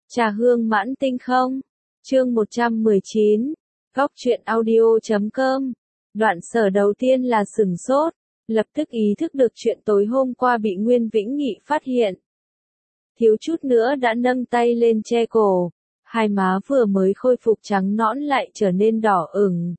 Trà hương mãn tinh không? Chương 119. Góc truyện audio.com. Đoạn Sở đầu tiên là sửng sốt, lập tức ý thức được chuyện tối hôm qua bị Nguyên Vĩnh Nghị phát hiện. Thiếu chút nữa đã nâng tay lên che cổ, hai má vừa mới khôi phục trắng nõn lại trở nên đỏ ửng.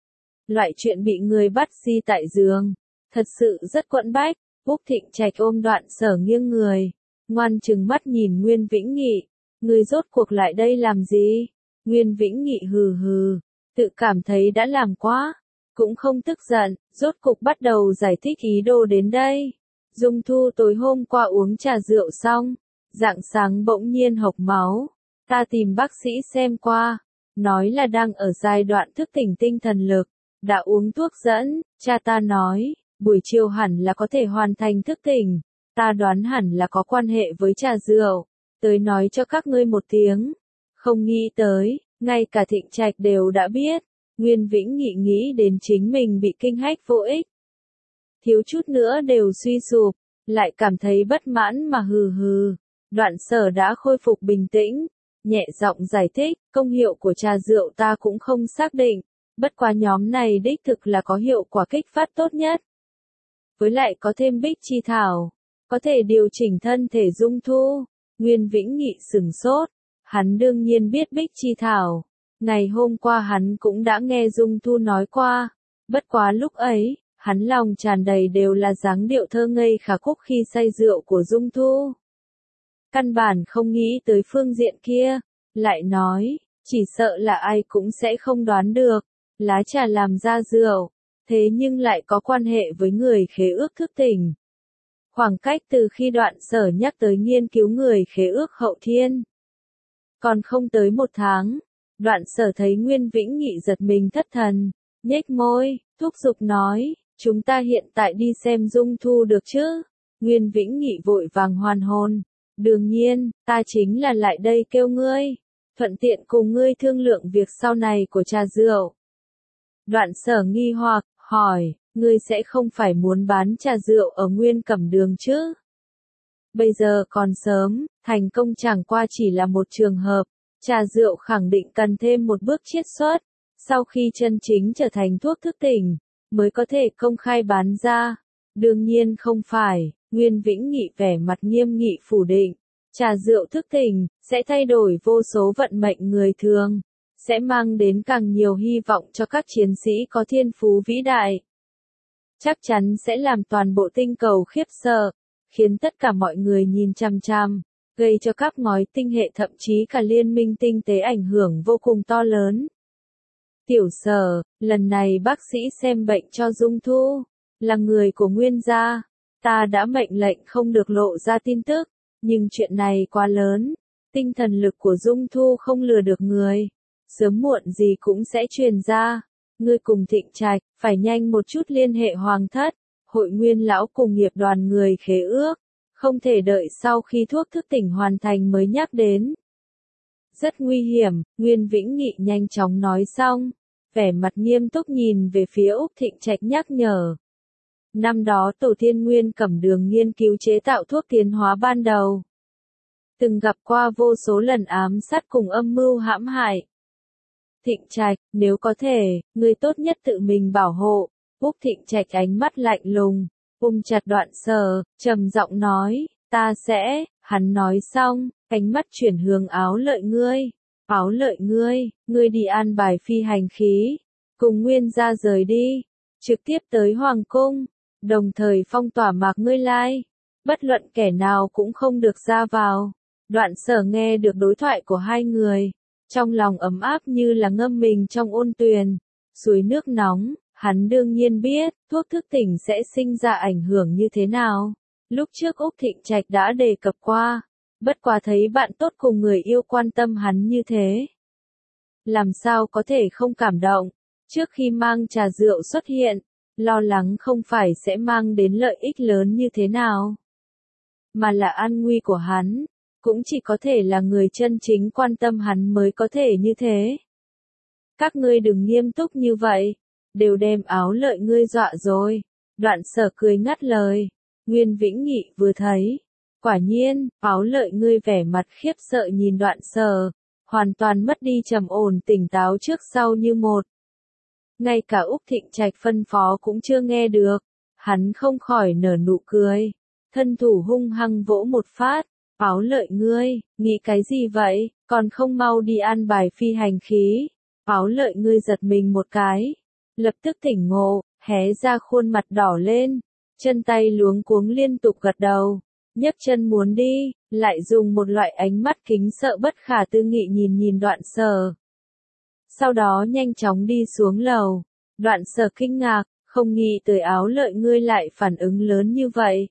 Loại chuyện bị người bắt di tại giường, thật sự rất quẫn bách. Úc Thịnh Trạch ôm Đoạn Sở nghiêng người, ngoan trừng mắt nhìn Nguyên Vĩnh Nghị. Người rốt cuộc lại đây làm gì? Nguyên Vĩnh Nghị hừ hừ, tự cảm thấy đã làm quá, cũng không tức giận, rốt cục bắt đầu giải thích ý đồ đến đây. Dung Thu tối hôm qua uống trà rượu xong, rạng sáng bỗng nhiên hộc máu. Ta tìm bác sĩ xem qua, nói là đang ở giai đoạn thức tỉnh tinh thần lực, đã uống thuốc dẫn, cha ta nói, buổi chiều hẳn là có thể hoàn thành thức tỉnh, ta đoán hẳn là có quan hệ với trà rượu, tới nói cho các ngươi một tiếng. Không nghĩ tới, ngay cả Thịnh Trạch đều đã biết. Nguyên Vĩnh Nghị nghĩ đến chính mình bị kinh hách vô ích, thiếu chút nữa đều suy sụp, lại cảm thấy bất mãn mà hừ hừ. Đoạn Sở đã khôi phục bình tĩnh, nhẹ giọng giải thích, công hiệu của trà rượu ta cũng không xác định, bất quá nhóm này đích thực là có hiệu quả kích phát tốt nhất. Với lại có thêm bích chi thảo, có thể điều chỉnh thân thể Dung Thu. Nguyên Vĩnh Nghị sửng sốt, hắn đương nhiên biết bích chi thảo. Ngày hôm qua hắn cũng đã nghe Dung Thu nói qua, bất quá lúc ấy, hắn lòng tràn đầy đều là dáng điệu thơ ngây khả khúc khi say rượu của Dung Thu. Căn bản không nghĩ tới phương diện kia, lại nói, chỉ sợ là ai cũng sẽ không đoán được, lá trà làm ra rượu, thế nhưng lại có quan hệ với người khế ước thức tỉnh. Khoảng cách từ khi Đoạn Sở nhắc tới nghiên cứu người khế ước hậu thiên, còn không tới 1 tháng. Đoạn Sở thấy Nguyên Vĩnh Nghị giật mình thất thần, nhếch môi, thúc giục nói, chúng ta hiện tại đi xem Dung Thu được chứ? Nguyên Vĩnh Nghị vội vàng hoàn hồn, đương nhiên, ta chính là lại đây kêu ngươi, thuận tiện cùng ngươi thương lượng việc sau này của trà rượu. Đoạn Sở nghi hoặc, hỏi, ngươi sẽ không phải muốn bán trà rượu ở Nguyên Cẩm Đường chứ? Bây giờ còn sớm, thành công chẳng qua chỉ là một trường hợp. Trà rượu khẳng định cần thêm một bước chiết xuất, sau khi chân chính trở thành thuốc thức tỉnh, mới có thể công khai bán ra. Đương nhiên không phải, Nguyên Vĩnh Nghị vẻ mặt nghiêm nghị phủ định. Trà rượu thức tỉnh, sẽ thay đổi vô số vận mệnh người thường, sẽ mang đến càng nhiều hy vọng cho các chiến sĩ có thiên phú vĩ đại. Chắc chắn sẽ làm toàn bộ tinh cầu khiếp sợ, khiến tất cả mọi người nhìn chằm chằm, gây cho các ngói tinh hệ thậm chí cả liên minh tinh tế ảnh hưởng vô cùng to lớn. Tiểu Sở, lần này bác sĩ xem bệnh cho Dung Thu, là người của Nguyên gia, ta đã mệnh lệnh không được lộ ra tin tức, nhưng chuyện này quá lớn, tinh thần lực của Dung Thu không lừa được người, sớm muộn gì cũng sẽ truyền ra. Ngươi cùng Thịnh Trạch, phải nhanh một chút liên hệ Hoàng thất, Hội Nguyên lão cùng nghiệp đoàn người khế ước. Không thể đợi sau khi thuốc thức tỉnh hoàn thành mới nhắc đến. Rất nguy hiểm, Nguyên Vĩnh Nghị nhanh chóng nói xong, vẻ mặt nghiêm túc nhìn về phía Úc Thịnh Trạch nhắc nhở. Năm đó Tổ tiên Nguyên Cẩm Đường nghiên cứu chế tạo thuốc tiến hóa ban đầu, từng gặp qua vô số lần ám sát cùng âm mưu hãm hại. Thịnh Trạch, nếu có thể, người tốt nhất tự mình bảo hộ. Úc Thịnh Trạch ánh mắt lạnh lùng, ôm chặt Đoạn Sở, trầm giọng nói, ta sẽ. Hắn nói xong, ánh mắt chuyển hướng Áo Lợi ngươi. Áo Lợi ngươi, ngươi đi an bài phi hành khí, cùng Nguyên gia rời đi, trực tiếp tới Hoàng cung, đồng thời phong tỏa Mạc Ngươi Lai, bất luận kẻ nào cũng không được ra vào. Đoạn Sở nghe được đối thoại của hai người, trong lòng ấm áp như là ngâm mình trong ôn tuyền, suối nước nóng. Hắn đương nhiên biết, thuốc thức tỉnh sẽ sinh ra ảnh hưởng như thế nào. Lúc trước Úc Thịnh Trạch đã đề cập qua, bất quá thấy bạn tốt cùng người yêu quan tâm hắn như thế. Làm sao có thể không cảm động, trước khi mang trà rượu xuất hiện, lo lắng không phải sẽ mang đến lợi ích lớn như thế nào, mà là an nguy của hắn, cũng chỉ có thể là người chân chính quan tâm hắn mới có thể như thế. Các ngươi đừng nghiêm túc như vậy. Đều đem Áo Lợi ngươi dọa rồi. Đoạn Sở cười ngắt lời. Nguyên Vĩnh Nghị vừa thấy, Quả nhiên, Áo Lợi ngươi vẻ mặt khiếp sợ nhìn Đoạn Sở, hoàn toàn mất đi trầm ổn tỉnh táo trước sau như một. Ngay cả Úc Thịnh Trạch phân phó cũng chưa nghe được, hắn không khỏi nở nụ cười, thân thủ hung hăng vỗ một phát. Áo Lợi ngươi, nghĩ cái gì vậy, còn không mau đi an bài phi hành khí. Áo Lợi ngươi giật mình một cái, lập tức tỉnh ngộ, hé ra khuôn mặt đỏ lên, chân tay luống cuống liên tục gật đầu, nhấc chân muốn đi, lại dùng một loại ánh mắt kính sợ bất khả tư nghị nhìn Đoạn Sở. Sau đó nhanh chóng đi xuống lầu, Đoạn Sở kinh ngạc, không nghĩ tới Áo Lợi ngươi lại phản ứng lớn như vậy.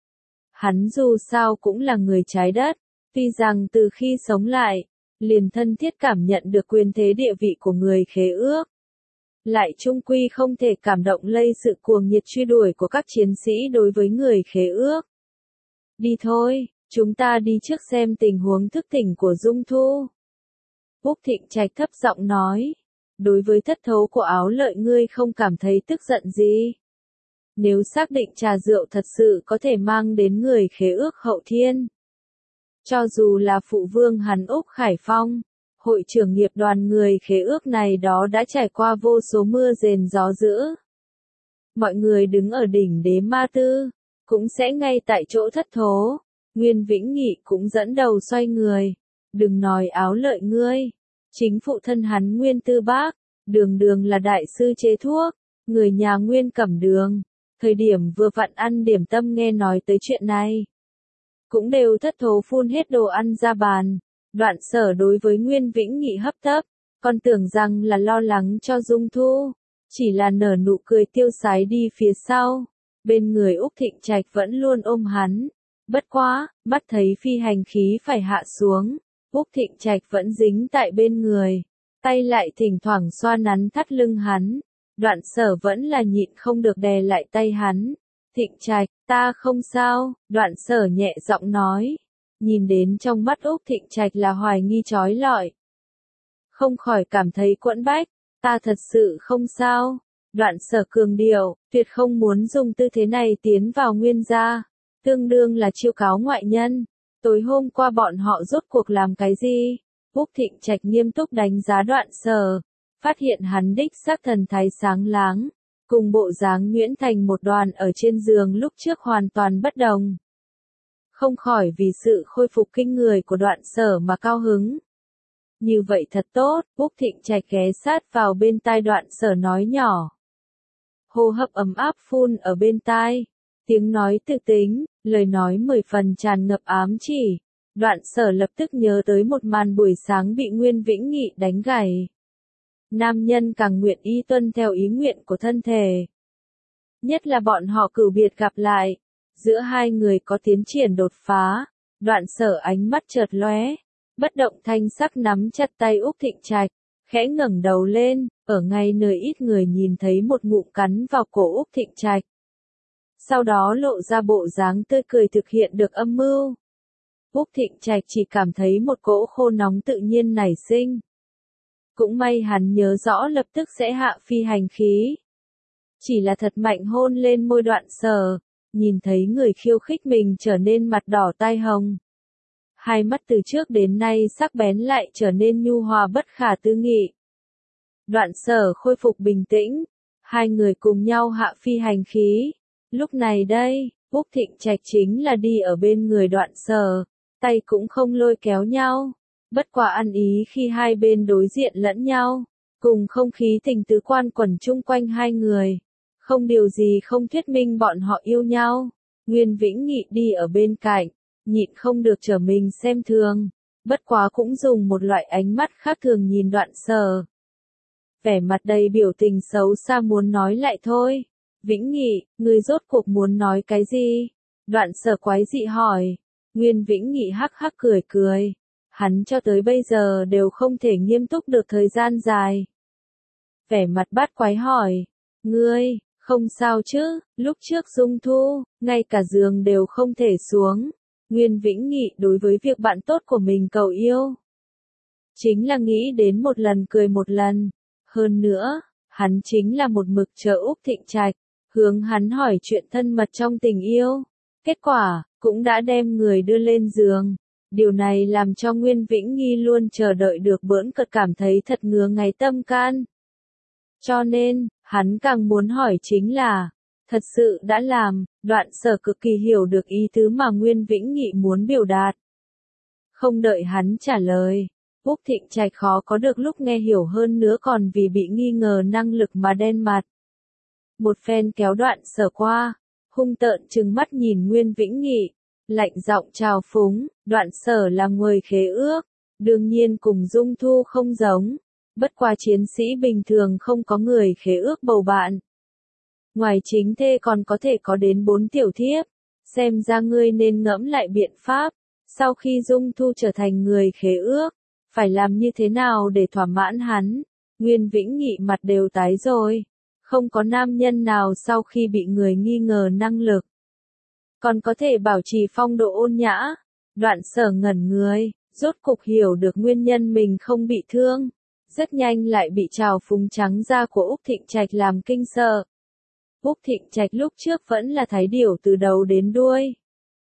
Hắn dù sao cũng là người trái đất, tuy rằng từ khi sống lại, liền thân thiết cảm nhận được quyền thế địa vị của người khế ước. Lại chung quy không thể cảm động lây sự cuồng nhiệt truy đuổi của các chiến sĩ đối với người khế ước. Đi thôi, chúng ta đi trước xem tình huống thức tỉnh của Dung Thu. Úc Thịnh Trạch thấp giọng nói, đối với thất thố của Áo Lợi ngươi không cảm thấy tức giận gì. Nếu xác định trà rượu thật sự có thể mang đến người khế ước hậu thiên. Cho dù là phụ vương hắn Úc Khải Phong, hội trưởng nghiệp đoàn người khế ước này đó đã trải qua vô số mưa rền gió dữ. Mọi người đứng ở đỉnh đế ma tư, cũng sẽ ngay tại chỗ thất thố. Nguyên Vĩnh Nghị cũng dẫn đầu xoay người. Đừng nói Áo Lợi ngươi, chính phụ thân hắn Nguyên Tư Bác, đường đường là đại sư chế thuốc, người nhà Nguyên Cẩm Đường. Thời điểm vừa vặn ăn điểm tâm nghe nói tới chuyện này, cũng đều thất thố phun hết đồ ăn ra bàn. Đoạn Sở đối với Nguyên Vĩnh Nghị hấp tấp, còn tưởng rằng là lo lắng cho Dung Thu, chỉ là nở nụ cười tiêu sái đi phía sau. Bên người Úc Thịnh Trạch vẫn luôn ôm hắn. Bất quá, mắt thấy phi hành khí phải hạ xuống, Úc Thịnh Trạch vẫn dính tại bên người, tay lại thỉnh thoảng xoa nắn thắt lưng hắn. Đoạn Sở vẫn là nhịn không được đè lại tay hắn. Thịnh Trạch, ta không sao, Đoạn Sở nhẹ giọng nói. Nhìn đến trong mắt Úc Thịnh Trạch là hoài nghi chói lọi. Không khỏi cảm thấy quẫn bách, ta thật sự không sao. Đoạn Sở cường điệu, tuyệt không muốn dùng tư thế này tiến vào Nguyên gia, tương đương là chiêu cáo ngoại nhân. Tối hôm qua bọn họ rốt cuộc làm cái gì? Úc Thịnh Trạch nghiêm túc đánh giá Đoạn Sở, phát hiện hắn đích xác thần thái sáng láng, cùng bộ dáng nhuyễn thành một đoàn ở trên giường lúc trước hoàn toàn bất đồng. Không khỏi vì sự khôi phục kinh người của Đoạn Sở mà cao hứng. Như vậy thật tốt, Úc Thịnh Trạch ghé sát vào bên tai Đoạn Sở nói nhỏ. Hô hấp ấm áp phun ở bên tai, tiếng nói tự tính, lời nói 10 phần tràn ngập ám chỉ. Đoạn Sở lập tức nhớ tới một màn buổi sáng bị Nguyên Vĩnh Nghị đánh gãy. Nam nhân càng nguyện ý tuân theo ý nguyện của thân thể. Nhất là bọn họ cửu biệt gặp lại, giữa hai người có tiến triển đột phá. Đoạn Sở ánh mắt chợt lóe, bất động thanh sắc nắm chặt tay Úc Thịnh Trạch, khẽ ngẩng đầu lên, ở ngay nơi ít người nhìn thấy một ngụm cắn vào cổ Úc Thịnh Trạch. Sau đó lộ ra bộ dáng tươi cười thực hiện được âm mưu. Úc Thịnh Trạch chỉ cảm thấy một cỗ khô nóng tự nhiên nảy sinh. Cũng may hắn nhớ rõ lập tức sẽ hạ phi hành khí. Chỉ là thật mạnh hôn lên môi Đoạn Sở, nhìn thấy người khiêu khích mình trở nên mặt đỏ tai hồng. Hai mắt từ trước đến nay sắc bén lại trở nên nhu hòa bất khả tư nghị. Đoạn Sở khôi phục bình tĩnh, hai người cùng nhau hạ phi hành khí. Lúc này đây, Úc Thịnh Trạch chính là đi ở bên người Đoạn Sở, tay cũng không lôi kéo nhau. Bất quả ăn ý khi hai bên đối diện lẫn nhau, cùng không khí tình tứ quan quẩn chung quanh hai người. Không điều gì không thuyết minh bọn họ yêu nhau. Nguyên Vĩnh Nghị đi ở bên cạnh, nhịn không được trở mình xem thường. Bất quá cũng dùng một loại ánh mắt khác thường nhìn Đoạn Sở. Vẻ mặt đầy biểu tình xấu xa muốn nói lại thôi. Vĩnh Nghị, ngươi rốt cuộc muốn nói cái gì? Đoạn Sở quái dị hỏi. Nguyên Vĩnh Nghị hắc hắc cười cười. Hắn cho tới bây giờ đều không thể nghiêm túc được thời gian dài. Vẻ mặt bát quái hỏi. Ngươi, không sao chứ, lúc trước Dung Thu, ngay cả giường đều không thể xuống. Nguyên Vĩnh Nghị đối với việc bạn tốt của mình cầu yêu. Chính là nghĩ đến một lần cười một lần. Hơn nữa, hắn chính là một mực chờ Úc Thịnh Trạch, hướng hắn hỏi chuyện thân mật trong tình yêu. Kết quả, cũng đã đem người đưa lên giường. Điều này làm cho Nguyên Vĩnh Nghi luôn chờ đợi được bỡn cợt cảm thấy thật ngứa ngáy tâm can. Cho nên, hắn càng muốn hỏi chính là, thật sự đã làm, Đoạn Sở cực kỳ hiểu được ý tứ mà Nguyên Vĩnh Nghị muốn biểu đạt. Không đợi hắn trả lời, Úc Thịnh Trạch khó có được lúc nghe hiểu hơn nữa còn vì bị nghi ngờ năng lực mà đen mặt. Một phen kéo Đoạn Sở qua, hung tợn trừng mắt nhìn Nguyên Vĩnh Nghị, lạnh giọng trào phúng, Đoạn Sở là người khế ước, đương nhiên cùng Dung Thu không giống, bất qua chiến sĩ bình thường không có người khế ước bầu bạn. Ngoài chính thê còn có thể có đến 4 tiểu thiếp, xem ra ngươi nên ngẫm lại biện pháp, sau khi Dung Thu trở thành người khế ước, phải làm như thế nào để thỏa mãn hắn. Nguyên Vĩnh Nghị mặt đều tái rồi, không có nam nhân nào sau khi bị người nghi ngờ năng lực còn có thể bảo trì phong độ ôn nhã. Đoạn Sở ngẩn người, rốt cục hiểu được nguyên nhân mình không bị thương, rất nhanh lại bị trào phúng trắng da của Úc Thịnh Trạch làm kinh sợ. Úc Thịnh Trạch lúc trước vẫn là thái điểu từ đầu đến đuôi.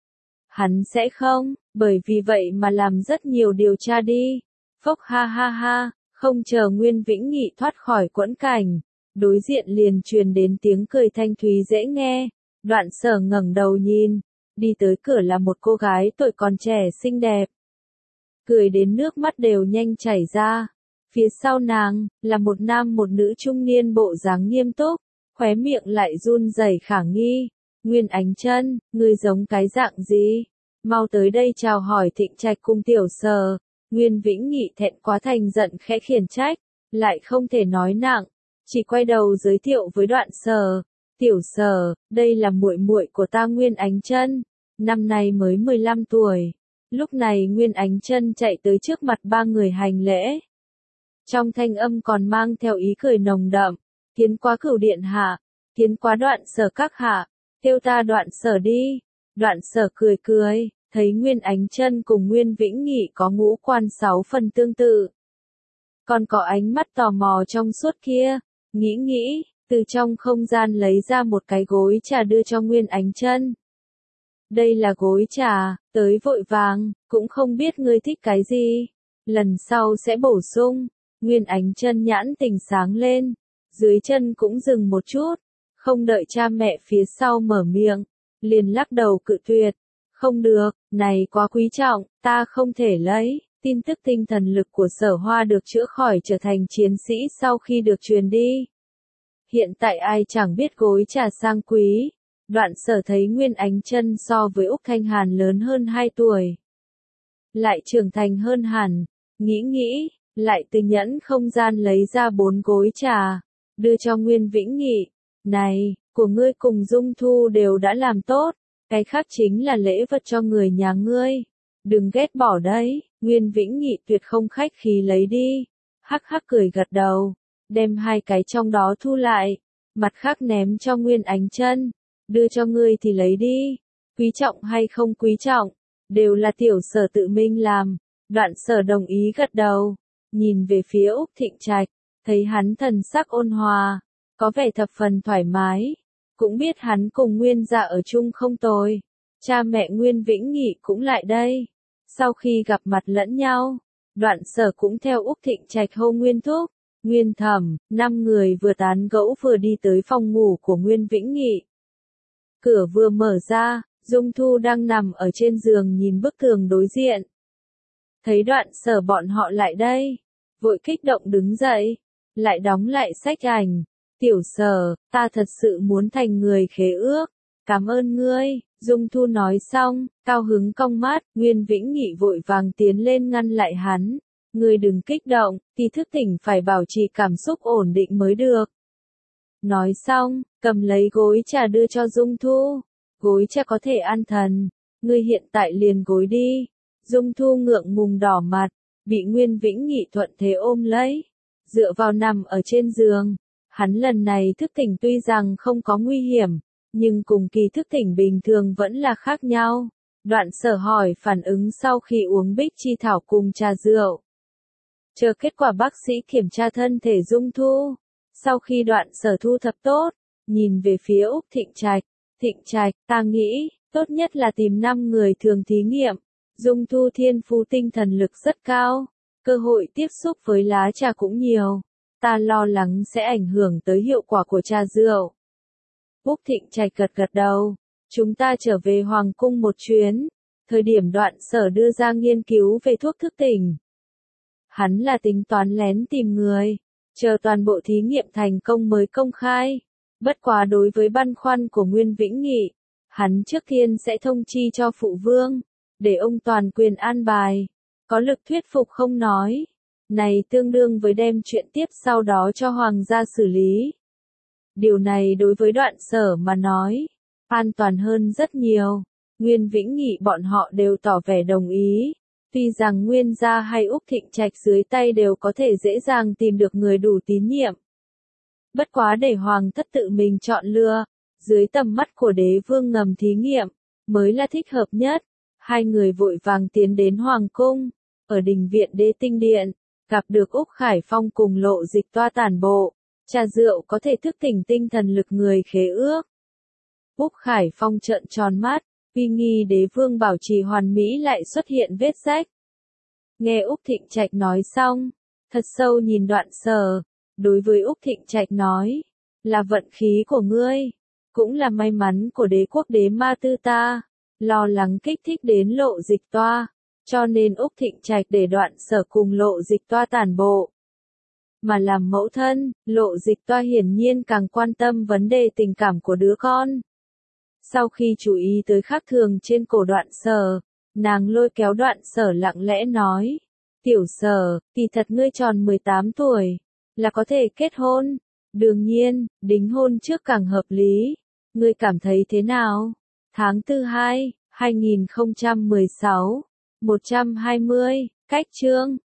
Hắn sẽ không, bởi vì vậy mà làm rất nhiều điều tra đi. Phốc ha ha ha, không chờ Nguyên Vĩnh Nghị thoát khỏi quẫn cảnh, đối diện liền truyền đến tiếng cười thanh thúy dễ nghe. Đoạn Sở ngẩng đầu nhìn, đi tới cửa là một cô gái tuổi còn trẻ xinh đẹp. Cười đến nước mắt đều nhanh chảy ra. Phía sau nàng, là một nam một nữ trung niên bộ dáng nghiêm túc, khóe miệng lại run rẩy khả nghi. Nguyên Ánh Chân, ngươi giống cái dạng gì? Mau tới đây chào hỏi Thịnh Trạch cùng Tiểu Sở. Nguyên Vĩnh Nghị thẹn quá thành giận khẽ khiển trách, lại không thể nói nặng, chỉ quay đầu giới thiệu với Đoạn Sở. Tiểu Sở, đây là muội muội của ta Nguyên Ánh Chân, năm nay mới 15 tuổi. Lúc này Nguyên Ánh Chân chạy tới trước mặt ba người hành lễ. Trong thanh âm còn mang theo ý cười nồng đậm, tiến quá Cửu điện hạ, tiến quá Đoạn Sở các hạ, kêu ta Đoạn Sở đi. Đoạn Sở cười cười, thấy Nguyên Ánh Chân cùng Nguyên Vĩnh Nghị có ngũ quan 6 phần tương tự. Còn có ánh mắt tò mò trong suốt kia, nghĩ, từ trong không gian lấy ra một cái gối trà đưa cho Nguyên Ánh Chân. Đây là gối trà, tới vội vàng, cũng không biết ngươi thích cái gì, lần sau sẽ bổ sung. Nguyên Ánh Chân nhãn tình sáng lên, dưới chân cũng dừng một chút, không đợi cha mẹ phía sau mở miệng, liền lắc đầu cự tuyệt. Không được, này quá quý trọng, ta không thể lấy. Tin tức tinh thần lực của Sở Hoa được chữa khỏi trở thành chiến sĩ sau khi được truyền đi. Hiện tại ai chẳng biết gối trà sang quý. Đoạn Sở thấy Nguyên Ánh Chân so với Úc Thanh Hàn lớn hơn 2 tuổi. Lại trưởng thành hơn hẳn, nghĩ, lại từ nhẫn không gian lấy ra 4 gối trà, đưa cho Nguyên Vĩnh Nghị. Này, của ngươi cùng Dung Thu đều đã làm tốt, cái khác chính là lễ vật cho người nhà ngươi. Đừng ghét bỏ đấy. Nguyên Vĩnh Nghị tuyệt không khách khí lấy đi. Hắc hắc cười gật đầu, đem 2 cái trong đó thu lại, mặt khác ném cho Nguyên Ánh Chân. Đưa cho ngươi thì lấy đi, quý trọng hay không quý trọng, đều là Tiểu Sở tự mình làm. Đoạn Sở đồng ý gật đầu, nhìn về phía Úc Thịnh Trạch, thấy hắn thần sắc ôn hòa, có vẻ thập phần thoải mái, cũng biết hắn cùng Nguyên gia ở chung không tồi. Cha mẹ Nguyên Vĩnh Nghị cũng lại đây. Sau khi gặp mặt lẫn nhau, Đoạn Sở cũng theo Úc Thịnh Trạch hô Nguyên Thúc, Nguyên Thẩm, 5 người vừa tán gẫu vừa đi tới phòng ngủ của Nguyên Vĩnh Nghị. Cửa vừa mở ra, Dung Thu đang nằm ở trên giường nhìn bức tường đối diện. Thấy Đoạn Sở bọn họ lại đây, vội kích động đứng dậy, lại đóng lại sách ảnh. Tiểu Sở, ta thật sự muốn thành người khế ước, cảm ơn ngươi. Dung Thu nói xong, cao hứng cong mắt, Nguyên Vĩnh Nghị vội vàng tiến lên ngăn lại hắn. Ngươi đừng kích động, thì thức tỉnh phải bảo trì cảm xúc ổn định mới được. Nói xong, cầm lấy gối trà đưa cho Dung Thu. Gối trà có thể an thần, ngươi hiện tại liền gối đi. Dung Thu ngượng ngùng đỏ mặt, bị Nguyên Vĩnh Nghị thuận thế ôm lấy, dựa vào nằm ở trên giường. Hắn lần này thức tỉnh tuy rằng không có nguy hiểm, nhưng cùng kỳ thức tỉnh bình thường vẫn là khác nhau. Đoạn Sở hỏi phản ứng sau khi uống bích chi thảo cùng trà rượu. Chờ kết quả bác sĩ kiểm tra thân thể Dung Thu. Sau khi Đoạn Sở thu thập tốt, nhìn về phía Úc Thịnh Trạch, ta nghĩ, Tốt nhất là tìm 5 người thường thí nghiệm. Dung Thu thiên phú tinh thần lực rất cao, cơ hội tiếp xúc với lá trà cũng nhiều. Ta lo lắng sẽ ảnh hưởng tới hiệu quả của trà rượu. Úc Thịnh Trạch gật gật đầu. Chúng ta trở về Hoàng cung một chuyến. Thời điểm Đoạn Sở đưa ra nghiên cứu về thuốc thức tỉnh. Hắn là tính toán lén tìm người, chờ toàn bộ thí nghiệm thành công mới công khai. Bất quá đối với băn khoăn của Nguyên Vĩnh Nghị, hắn trước tiên sẽ thông chi cho phụ vương, để ông toàn quyền an bài. Có lực thuyết phục không nói. Này tương đương với đem chuyện tiếp sau đó cho hoàng gia xử lý. Điều này đối với Đoạn Sở mà nói, an toàn hơn rất nhiều. Nguyên Vĩnh Nghị bọn họ đều tỏ vẻ đồng ý. Tuy rằng Nguyên gia hay Úc Thịnh Trạch dưới tay đều có thể dễ dàng tìm được người đủ tín nhiệm. Bất quá để hoàng thất tự mình chọn lựa, dưới tầm mắt của đế vương ngầm thí nghiệm, mới là thích hợp nhất. Hai người vội vàng tiến đến hoàng cung, ở đình viện Đế Tinh Điện, gặp được Úc Khải Phong cùng Lộ Dịch Toa tản bộ. Trà rượu có thể thức tỉnh tinh thần lực người khế ước. Úc Khải Phong trợn tròn mắt, uy nghi đế vương bảo trì hoàn mỹ lại xuất hiện vết rách. Nghe Úc Thịnh Trạch nói xong, thật sâu nhìn Đoạn Sở, đối với Úc Thịnh Trạch nói, là vận khí của ngươi, cũng là may mắn của đế quốc Đế Ma Tư ta, lo lắng kích thích đến Lộ Dịch Toa, cho nên Úc Thịnh Trạch để Đoạn Sở cùng Lộ Dịch Toa tản bộ. Mà làm mẫu thân, Lộ Dịch Toa hiển nhiên càng quan tâm vấn đề tình cảm của đứa con. Sau khi chú ý tới khác thường trên cổ Đoạn Sở, nàng lôi kéo Đoạn Sở lặng lẽ nói, Tiểu Sở, kỳ thật ngươi tròn 18 tuổi, là có thể kết hôn. Đương nhiên, đính hôn trước càng hợp lý. Ngươi cảm thấy thế nào? Tháng 4 2016, 120, cách chương.